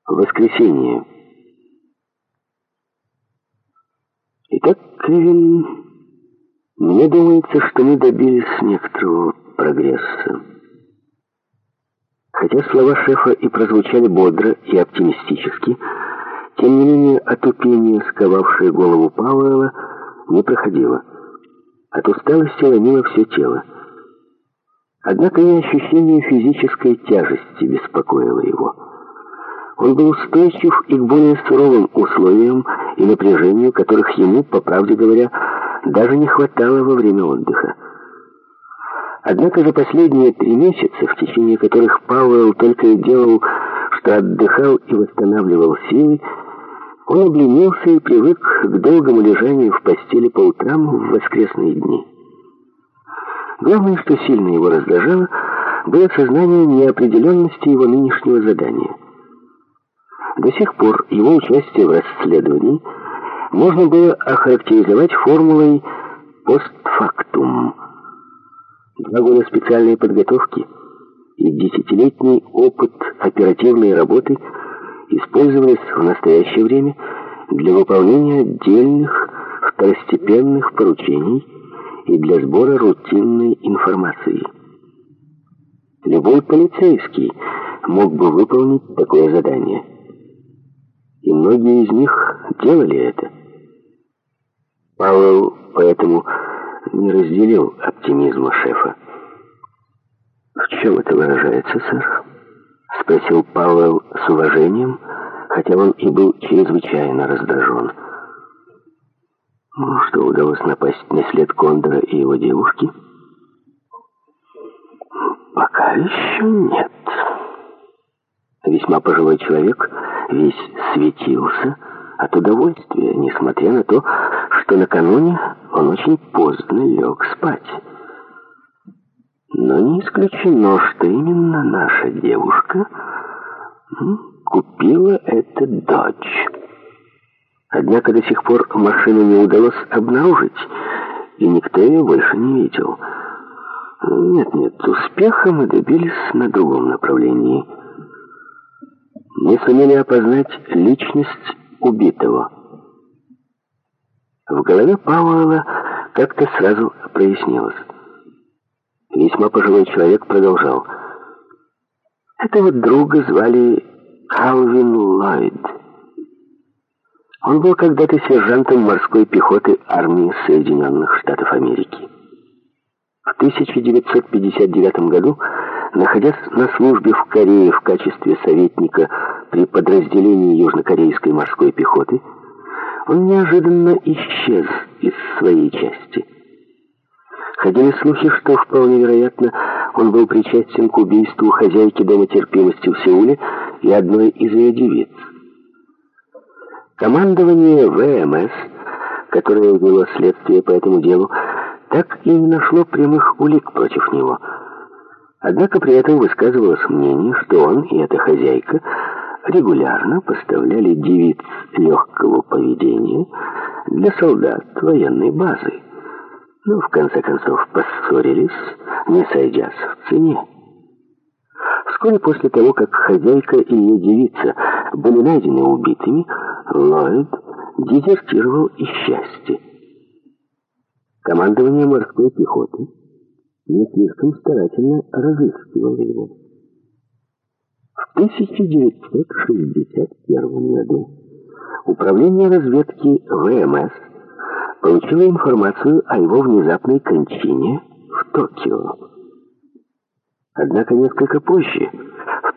Воскресенье. Итак, Кевин, мне думается, что мы добились некоторого прогресса. Хотя слова шефа и прозвучали бодро и оптимистически, тем не менее отупение, сковавшее голову Пауэлла, не проходило. От усталости ломило все тело. Однако и ощущение физической тяжести беспокоило его. Он был устойчив и к более суровым условиям и напряжению, которых ему, по правде говоря, даже не хватало во время отдыха. Однако за последние 3 месяца, в течение которых Пауэлл только и делал, что отдыхал и восстанавливал силы, он обленился и привык к долгому лежанию в постели по утрам в воскресные дни. Главное, что сильно его раздражало, было сознание неопределенности его нынешнего задания. До сих пор его участие в расследовании можно было охарактеризовать формулой «постфактум». 2 года специальной подготовки и 10-летний опыт оперативной работы использовались в настоящее время для выполнения отдельных второстепенных поручений и для сбора рутинной информации. Любой полицейский мог бы выполнить такое задание. И многие из них делали это. Пауэлл поэтому не разделил оптимизма шефа. «В чем это выражается, сэр?» — спросил Пауэлл с уважением, хотя он и был чрезвычайно раздражен. Что удалось напасть на след Кондора и его девушки? Пока еще нет. Весьма пожилой человек весь светился от удовольствия, несмотря на то, что накануне он очень поздно лег спать. Но не исключено, что именно наша девушка купила этот «Додж». Однако до сих пор машину не удалось обнаружить, и никто ее больше не видел. Нет, успеха мы добились на другом направлении. Мы сумели опознать личность убитого. В голове Пауэлла как-то сразу прояснилось. Весьма пожилой человек продолжал. Этого друга звали Калвин Ллойд. Он был когда-то сержантом морской пехоты армии Соединенных Штатов Америки. В 1959 году, находясь на службе в Корее в качестве советника при подразделении южнокорейской морской пехоты, он неожиданно исчез из своей части. Ходили слухи, что вполне вероятно он был причастен к убийству хозяйки Дома терпимости в Сеуле и одной из ее девиц. Командование ВМС, которое вело следствие по этому делу, так и не нашло прямых улик против него. Однако при этом высказывалось мнение, что он и эта хозяйка регулярно поставляли девиц легкого поведения для солдат военной базы. Но в конце концов поссорились, не сойдясь в цене. Вскоре после того, как хозяйка и ее девица были найдены убитыми, Ллойд дезертировал из части. Командование морской пехоты не слишком старательно разыскивало его. В 1961 году Управление разведки ВМС получило информацию о его внезапной кончине в Токио. Однако несколько позже, в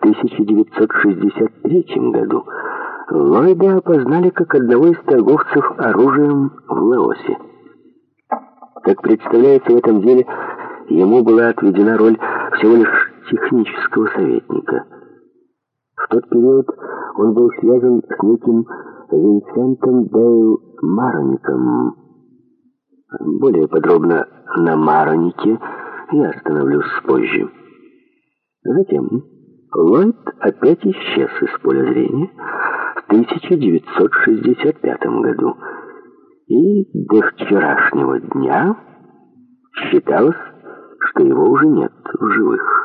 1963 году, Ллойда опознали как одного из торговцев оружием в Лаосе. Как представляется, в этом деле ему была отведена роль всего лишь технического советника. В тот период он был связан с неким Винсентом Дейл Мароником. Более подробно на Маронике я остановлюсь позже. Затем Ллойд опять исчез из поля зрения в 1965 году. И до вчерашнего дня считалось, что его уже нет в живых.